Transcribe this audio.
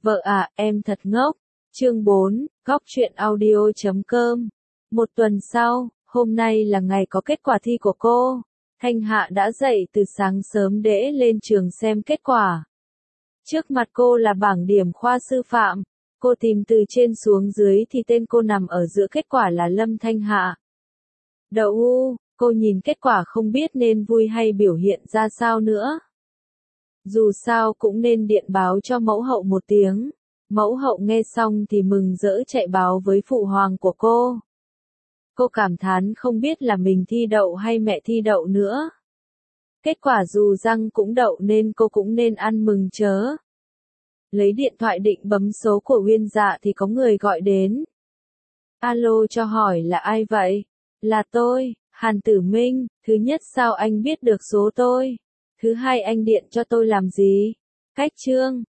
Vợ à, em thật ngốc. Chương 4, Góc truyện audio.com. Một tuần sau, hôm nay là ngày có kết quả thi của cô. Thanh Hạ đã dậy từ sáng sớm để lên trường xem kết quả. Trước mặt cô là bảng điểm khoa sư phạm. Cô tìm từ trên xuống dưới thì tên cô nằm ở giữa kết quả là Lâm Thanh Hạ. Đậu u, cô nhìn kết quả không biết nên vui hay biểu hiện ra sao nữa. Dù sao cũng nên điện báo cho mẫu hậu một tiếng. Mẫu hậu nghe xong thì mừng rỡ chạy báo với phụ hoàng của cô. Cô cảm thán không biết là mình thi đậu hay mẹ thi đậu nữa. Kết quả dù răng cũng đậu nên cô cũng nên ăn mừng chớ. Lấy điện thoại định bấm số của Uyên Dạ thì có người gọi đến. Alo, cho hỏi là ai vậy? Là tôi, Hàn Tử Minh. Thứ nhất, sao anh biết được số tôi? Thứ hai, anh điện cho tôi làm gì? Cách chương.